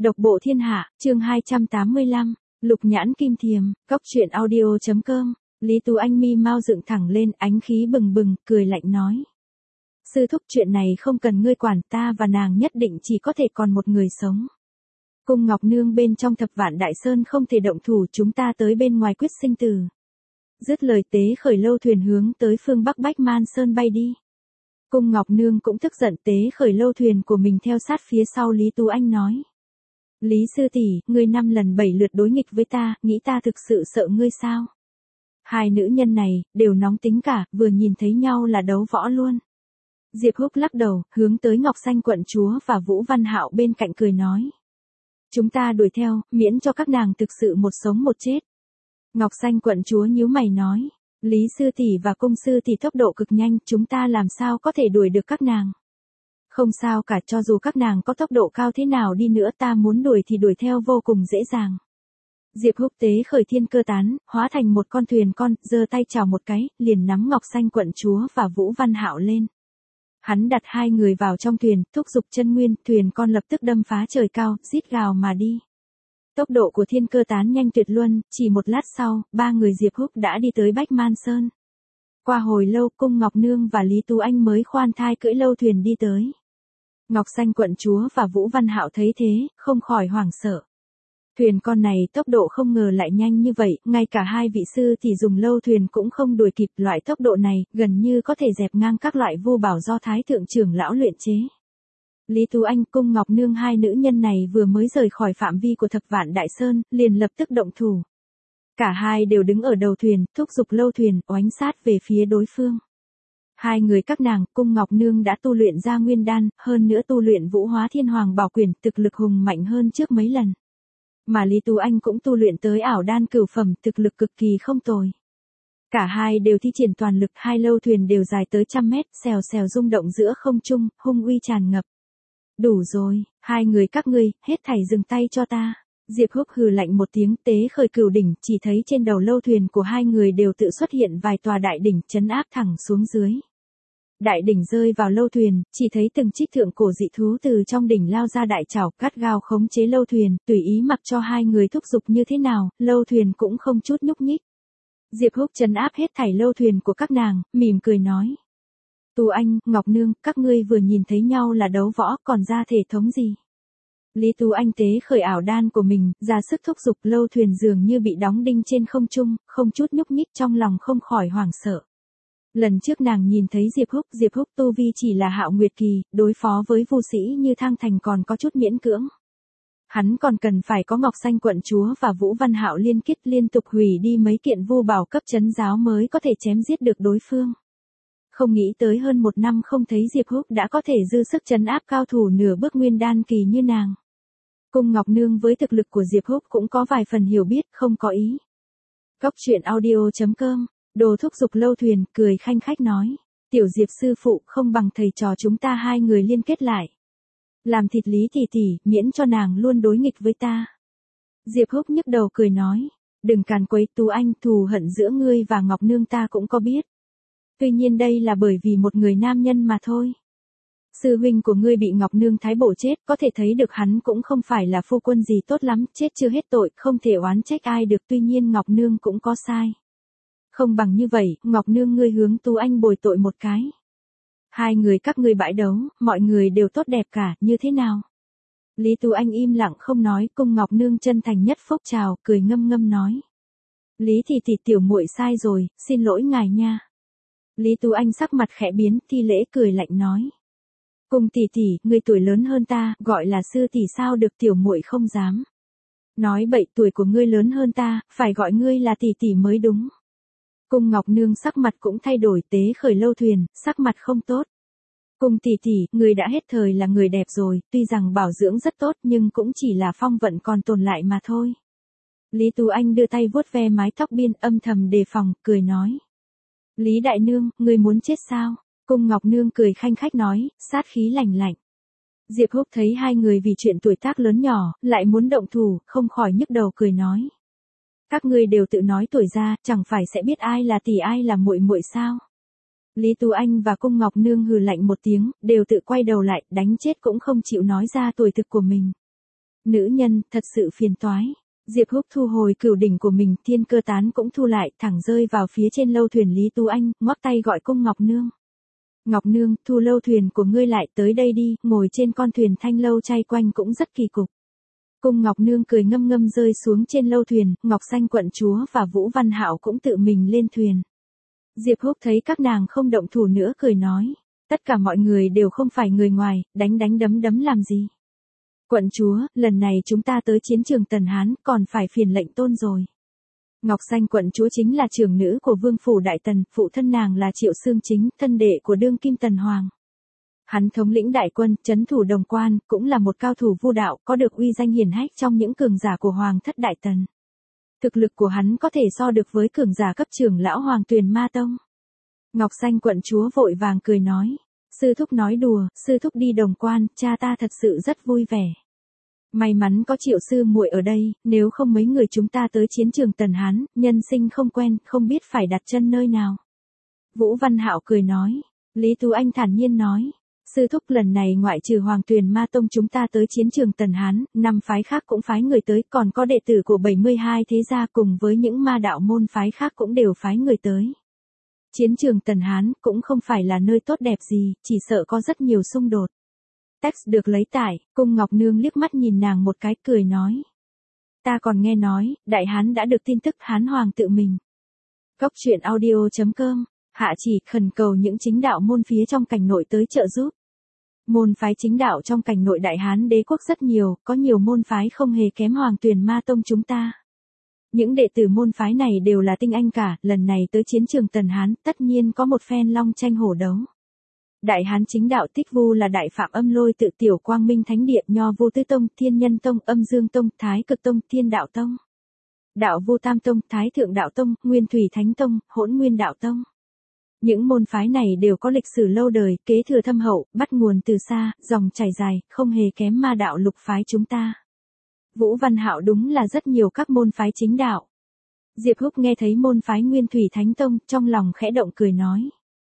Độc bộ thiên hạ, chương 285, Lục nhãn kim thiềm, cóc truyện audio.com, Lý Tú Anh mi mau dựng thẳng lên, ánh khí bừng bừng, cười lạnh nói. Sư thúc, chuyện này không cần ngươi quản, ta và nàng nhất định chỉ có thể còn một người sống. Cung Ngọc Nương bên trong Thập Vạn Đại Sơn không thể động thủ, chúng ta tới bên ngoài quyết sinh tử. Dứt lời tế khởi lâu thuyền hướng tới phương Bắc Bách Man Sơn bay đi. Cung Ngọc Nương cũng tức giận, tế khởi lâu thuyền của mình theo sát phía sau Lý Tú Anh nói. Lý sư tỷ, ngươi 5 lần 7 lượt đối nghịch với ta, nghĩ ta thực sự sợ ngươi sao? Hai nữ nhân này, đều nóng tính cả, vừa nhìn thấy nhau là đấu võ luôn. Diệp Húc lắc đầu, hướng tới Ngọc Xanh quận chúa và Vũ Văn Hạo bên cạnh cười nói. Chúng ta đuổi theo, miễn cho các nàng thực sự một sống một chết. Ngọc Xanh quận chúa nhíu mày nói. Lý sư tỷ và cung sư tỷ tốc độ cực nhanh, chúng ta làm sao có thể đuổi được các nàng? Không sao cả, cho dù các nàng có tốc độ cao thế nào đi nữa, ta muốn đuổi thì đuổi theo vô cùng dễ dàng. Diệp Húc tế khởi thiên cơ tán, hóa thành một con thuyền con, giơ tay chào một cái, liền nắm Ngọc Xanh quận chúa và Vũ Văn Hạo lên. Hắn đặt hai người vào trong thuyền, thúc giục chân nguyên, thuyền con lập tức đâm phá trời cao, rít gào mà đi. Tốc độ của thiên cơ tán nhanh tuyệt luân, chỉ một lát sau, ba người Diệp Húc đã đi tới Bách Man Sơn. Qua hồi lâu, Cung Ngọc Nương và Lý Tú Anh mới khoan thai cưỡi lâu thuyền đi tới. Ngọc Xanh quận chúa và Vũ Văn Hạo thấy thế, không khỏi hoảng sợ. Thuyền con này tốc độ không ngờ lại nhanh như vậy, ngay cả hai vị sư thì dùng lâu thuyền cũng không đuổi kịp, loại tốc độ này, gần như có thể dẹp ngang các loại vô bảo do Thái Thượng trưởng lão luyện chế. Lý Tú Anh, Cung Ngọc Nương, hai nữ nhân này vừa mới rời khỏi phạm vi của Thập Vạn Đại Sơn, liền lập tức động thủ. Cả hai đều đứng ở đầu thuyền, thúc giục lâu thuyền, oánh sát về phía đối phương. Hai người các nàng, Cung Ngọc Nương đã tu luyện ra nguyên đan, hơn nữa tu luyện Vũ Hóa Thiên Hoàng Bảo Quyền, thực lực hùng mạnh hơn trước mấy lần. Mà Lý Tú Anh cũng tu luyện tới ảo đan cửu phẩm, thực lực cực kỳ không tồi. Cả hai đều thi triển toàn lực, hai lâu thuyền đều dài tới 100 mét, xèo xèo rung động giữa không trung, hung uy tràn ngập. Đủ rồi, hai người các ngươi, hết thảy dừng tay cho ta. Diệp Húc hừ lạnh một tiếng, tế khởi cửu đỉnh, chỉ thấy trên đầu lâu thuyền của hai người đều tự xuất hiện vài tòa đại đỉnh, trấn áp thẳng xuống dưới. Đại đỉnh rơi vào lâu thuyền, chỉ thấy từng trích thượng cổ dị thú từ trong đỉnh lao ra đại trảo, cắt gao khống chế lâu thuyền, tùy ý mặc cho hai người thúc giục như thế nào, lâu thuyền cũng không chút nhúc nhích. Diệp Húc trấn áp hết thảy lâu thuyền của các nàng, mỉm cười nói. Tú Anh, Ngọc Nương, các ngươi vừa nhìn thấy nhau là đấu võ, còn ra thể thống gì? Lý Tú Anh tế khởi ảo đan của mình, ra sức thúc giục, lâu thuyền dường như bị đóng đinh trên không trung, không chút nhúc nhích, trong lòng không khỏi hoảng sợ. Lần trước nàng nhìn thấy Diệp Húc tu vi chỉ là Hạo Nguyệt kỳ, đối phó với vu sĩ như Thang Thành còn có chút miễn cưỡng. Hắn còn cần phải có Ngọc Xanh quận chúa và Vũ Văn Hạo liên kết liên tục hủy đi mấy kiện vu bảo cấp trấn giáo mới có thể chém giết được đối phương. Không nghĩ tới hơn 1 năm không thấy Diệp Húc đã có thể dư sức trấn áp cao thủ nửa bước nguyên đan kỳ như nàng. Cung Ngọc Nương với thực lực của Diệp Húc cũng có vài phần hiểu biết, không có ý. Cóc truyện audio.com, Đồ thúc giục lâu thuyền, cười khanh khách nói. Tiểu Diệp sư phụ, không bằng thầy trò chúng ta hai người liên kết lại. Làm thịt Lý tỷ tỷ, miễn cho nàng luôn đối nghịch với ta. Diệp Húc nhức đầu cười nói. Đừng càn quấy, Tú Anh, thù hận giữa ngươi và Ngọc Nương ta cũng có biết. Tuy nhiên đây là bởi vì một người nam nhân mà thôi. Sư huynh của ngươi bị Ngọc Nương thái bổ chết, có thể thấy được hắn cũng không phải là phu quân gì tốt lắm, chết chưa hết tội, không thể oán trách ai được, tuy nhiên Ngọc Nương cũng có sai. Không bằng như vậy, Ngọc Nương ngươi hướng Tú Anh bồi tội một cái. Hai người các ngươi bãi đấu, mọi người đều tốt đẹp cả, như thế nào? Lý Tú Anh im lặng không nói, Cung Ngọc Nương chân thành nhất phúc chào, cười ngâm ngâm nói. Lý tỷ tỷ, tiểu muội sai rồi, xin lỗi ngài nha. Lý Tú Anh sắc mặt khẽ biến, thi lễ cười lạnh nói. Cung tỷ tỷ, ngươi tuổi lớn hơn ta, gọi là sư tỷ sao được, tiểu muội không dám. Nói bậy, tuổi của ngươi lớn hơn ta, phải gọi ngươi là tỷ tỷ mới đúng. Cung Ngọc Nương sắc mặt cũng thay đổi, tế khởi lâu thuyền, sắc mặt không tốt. Cung tỷ tỷ, người đã hết thời là người đẹp rồi, tuy rằng bảo dưỡng rất tốt nhưng cũng chỉ là phong vận còn tồn lại mà thôi. Lý Tú Anh đưa tay vuốt ve mái tóc biên, âm thầm đề phòng, cười nói. Lý đại nương, người muốn chết sao? Cung Ngọc Nương cười khanh khách nói, sát khí lạnh lạnh. Diệp Húc thấy hai người vì chuyện tuổi tác lớn nhỏ, lại muốn động thủ, không khỏi nhức đầu cười nói. Các ngươi đều tự nói tuổi ra, chẳng phải sẽ biết ai là tỷ ai là muội muội sao? Lý Tú Anh và Cung Ngọc Nương hừ lạnh một tiếng, đều tự quay đầu lại, đánh chết cũng không chịu nói ra tuổi thực của mình. Nữ nhân, thật sự phiền toái. Diệp Húc thu hồi cửu đỉnh của mình, thiên cơ tán cũng thu lại, thẳng rơi vào phía trên lâu thuyền Lý Tú Anh, ngoắc tay gọi cung Ngọc Nương. Ngọc Nương, thu lâu thuyền của ngươi lại, tới đây đi, ngồi trên con thuyền thanh lâu chay quanh cũng rất kỳ cục. Cung Ngọc Nương cười ngâm ngâm rơi xuống trên lâu thuyền, Ngọc Xanh quận chúa và Vũ Văn Hạo cũng tự mình lên thuyền. Diệp Húc thấy các nàng không động thủ nữa cười nói, tất cả mọi người đều không phải người ngoài, đánh đánh đấm đấm làm gì. Quận chúa, lần này chúng ta tới chiến trường Tần Hán, còn phải phiền lệnh tôn rồi. Ngọc Xanh quận chúa chính là trưởng nữ của Vương phủ Đại Tần, phụ thân nàng là Triệu Xương Chính, thân đệ của đương kim Tần Hoàng. Hắn thống lĩnh đại quân, trấn thủ Đồng Quan, cũng là một cao thủ vu đạo, có được uy danh hiển hách trong những cường giả của Hoàng thất Đại Tần. Thực lực của hắn có thể so được với cường giả cấp trưởng lão Hoàng Tuyền Ma Tông. Ngọc Xanh quận chúa vội vàng cười nói, sư thúc nói đùa, sư thúc đi Đồng Quan, cha ta thật sự rất vui vẻ. May mắn có Triệu sư muội ở đây, nếu không mấy người chúng ta tới chiến trường Tần Hán, nhân sinh không quen, không biết phải đặt chân nơi nào. Vũ Văn Hạo cười nói, Lý Tú Anh thản nhiên nói, sư thúc lần này ngoại trừ Hoàng Tuyền Ma Tông chúng ta tới chiến trường Tần Hán, 5 phái khác cũng phái người tới, còn có đệ tử của 72 thế gia cùng với những ma đạo môn phái khác cũng đều phái người tới. Chiến trường Tần Hán cũng không phải là nơi tốt đẹp gì, chỉ sợ có rất nhiều xung đột. Text được lấy tải, cung Ngọc Nương liếc mắt nhìn nàng một cái cười nói. Ta còn nghe nói, Đại Hán đã được tin tức Hán Hoàng tự mình. Góc truyện audio.com, hạ chỉ khẩn cầu những chính đạo môn phía trong cảnh nội tới trợ giúp. Môn phái chính đạo trong cảnh nội Đại Hán đế quốc rất nhiều, có nhiều môn phái không hề kém Hoàng Tuyền Ma Tông chúng ta. Những đệ tử môn phái này đều là tinh anh cả, lần này tới chiến trường Tần Hán, tất nhiên có một phen long tranh hổ đấu. Đại Hán chính đạo Tích Vu là Đại Phạm Âm Lôi Tự Tiểu Quang Minh Thánh Địa, Nho Vô Tư Tông, Thiên Nhân Tông, Âm Dương Tông, Thái Cực Tông, Thiên Đạo Tông, Đạo Vô Tam Tông, Thái Thượng Đạo Tông, Nguyên Thủy Thánh Tông, Hỗn Nguyên Đạo Tông. Những môn phái này đều có lịch sử lâu đời, kế thừa thâm hậu, bắt nguồn từ xa, dòng chảy dài, không hề kém ma đạo lục phái chúng ta. Vũ Văn Hạo đúng là rất nhiều các môn phái chính đạo. Diệp Húc nghe thấy môn phái Nguyên Thủy Thánh Tông, trong lòng khẽ động cười nói.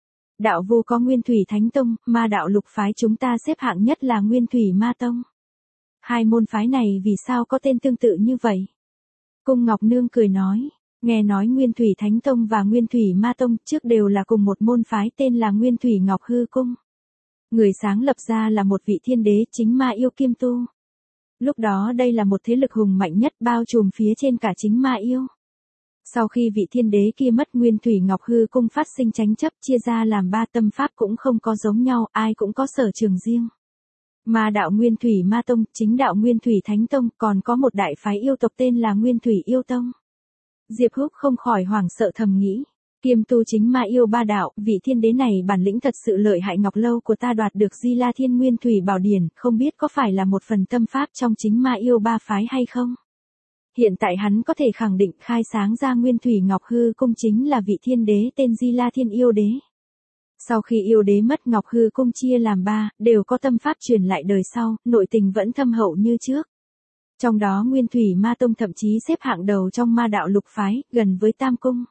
Đạo Vô có Nguyên Thủy Thánh Tông, ma đạo lục phái chúng ta xếp hạng nhất là Nguyên Thủy Ma Tông. Hai môn phái này vì sao có tên tương tự như vậy? Cung Ngọc Nương cười nói, nghe nói Nguyên Thủy Thánh Tông và Nguyên Thủy Ma Tông trước đều là cùng một môn phái tên là Nguyên Thủy Ngọc Hư Cung. Người sáng lập ra là một vị thiên đế chính ma yêu kiêm tu. Lúc đó đây là một thế lực hùng mạnh nhất bao trùm phía trên cả chính ma yêu. Sau khi vị thiên đế kia mất, Nguyên Thủy Ngọc Hư Cung phát sinh tranh chấp, chia ra làm 3 tâm pháp cũng không có giống nhau, ai cũng có sở trường riêng. Ma đạo Nguyên Thủy Ma Tông, chính đạo Nguyên Thủy Thánh Tông, còn có một đại phái yêu tộc tên là Nguyên Thủy Yêu Tông. Diệp Húc không khỏi hoảng sợ thầm nghĩ, kiêm tu chính ma yêu ba đạo, vị thiên đế này bản lĩnh thật sự lợi hại. Ngọc lâu của ta đoạt được Di La Thiên Nguyên Thủy Bảo Điển, không biết có phải là một phần tâm pháp trong chính ma yêu ba phái hay không? Hiện tại hắn có thể khẳng định khai sáng ra Nguyên Thủy Ngọc Hư Cung chính là vị thiên đế tên Di La Thiên Yêu Đế. Sau khi yêu đế mất, Ngọc Hư Cung chia làm 3, đều có tâm pháp truyền lại đời sau, nội tình vẫn thâm hậu như trước. Trong đó Nguyên Thủy Ma Tông thậm chí xếp hạng đầu trong ma đạo lục phái, gần với Tam Cung.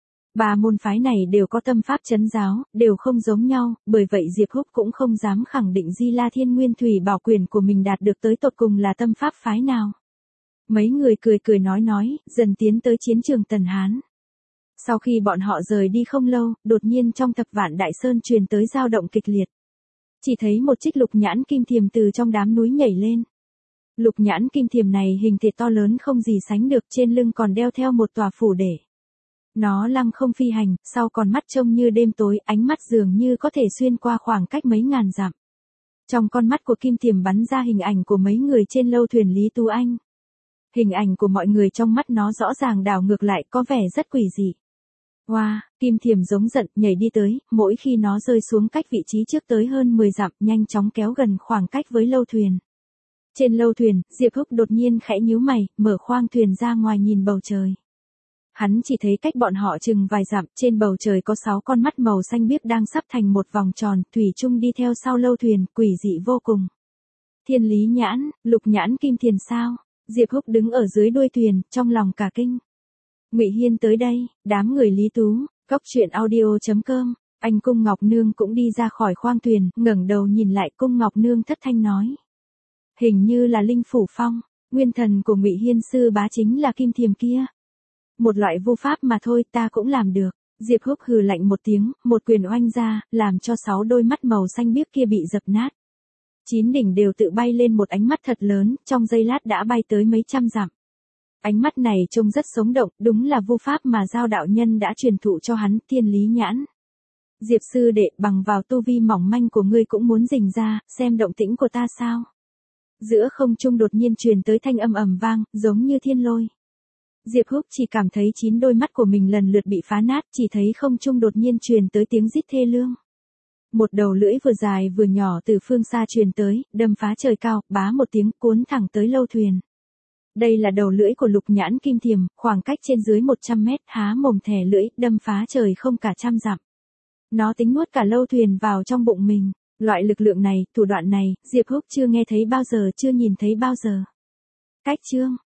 3 môn phái này đều có tâm pháp trấn giáo, đều không giống nhau, bởi vậy Diệp Húc cũng không dám khẳng định Di La Thiên Nguyên Thủy Bảo Quyền của mình đạt được tới tột cùng là tâm pháp phái nào. Mấy người cười cười nói, dần tiến tới chiến trường Tần Hán. Sau khi bọn họ rời đi không lâu, đột nhiên trong Thập Vạn Đại Sơn truyền tới dao động kịch liệt. Chỉ thấy một trích lục nhãn kim thiềm từ trong đám núi nhảy lên. Lục nhãn kim thiềm này hình thể to lớn không gì sánh được, trên lưng còn đeo theo một tòa phủ để. Nó lăng không phi hành, sau còn mắt trông như đêm tối, ánh mắt dường như có thể xuyên qua khoảng cách mấy ngàn dặm. Trong con mắt của kim thiềm bắn ra hình ảnh của mấy người trên lâu thuyền Lý Tú Anh. Hình ảnh của mọi người trong mắt nó rõ ràng đảo ngược lại, có vẻ rất quỷ dị. Wow, kim thiềm giống giận, nhảy đi tới, mỗi khi nó rơi xuống cách vị trí trước tới hơn 10 dặm, nhanh chóng kéo gần khoảng cách với lâu thuyền. Trên lâu thuyền, Diệp Húc đột nhiên khẽ nhíu mày, mở khoang thuyền ra ngoài nhìn bầu trời. Hắn chỉ thấy cách bọn họ chừng vài dặm, trên bầu trời có 6 con mắt màu xanh biếc đang sắp thành một vòng tròn, thủy chung đi theo sau lâu thuyền, quỷ dị vô cùng. Thiên lý nhãn, lục nhãn kim thiền sao? Diệp Húc đứng ở dưới đuôi thuyền, trong lòng cả kinh. Ngụy Hiên tới đây, đám người Lý Tú, góc truyện audio.com, anh Cung Ngọc Nương cũng đi ra khỏi khoang thuyền, ngẩng đầu nhìn lại, Cung Ngọc Nương thất thanh nói. Hình như là Linh Phủ Phong. Nguyên thần của Ngụy Hiên sư bá chính là kim thiềm kia. Một loại vu pháp mà thôi, ta cũng làm được. Diệp Húc hừ lạnh một tiếng, một quyền oanh ra, làm cho 6 đôi mắt màu xanh biếc kia bị dập nát. 9 đỉnh đều tự bay lên một ánh mắt thật lớn, trong giây lát đã bay tới mấy trăm dặm. Ánh mắt này trông rất sống động, đúng là vu pháp mà Giao đạo nhân đã truyền thụ cho hắn, Thiên Lý Nhãn. Diệp sư đệ, bằng vào tu vi mỏng manh của ngươi cũng muốn rình ra, xem động tĩnh của ta sao? Giữa không trung đột nhiên truyền tới thanh âm ầm vang, giống như thiên lôi. Diệp Húc chỉ cảm thấy 9 đôi mắt của mình lần lượt bị phá nát, chỉ thấy không trung đột nhiên truyền tới tiếng rít thê lương. Một đầu lưỡi vừa dài vừa nhỏ từ phương xa truyền tới, đâm phá trời cao, bá một tiếng cuốn thẳng tới lâu thuyền. Đây là đầu lưỡi của Lục Nhãn Kim Thiềm, khoảng cách trên dưới 100 mét, há mồm thè lưỡi, đâm phá trời không cả trăm dặm. Nó tính nuốt cả lâu thuyền vào trong bụng mình. Loại lực lượng này, thủ đoạn này, Diệp Húc chưa nghe thấy bao giờ, chưa nhìn thấy bao giờ. Cách chương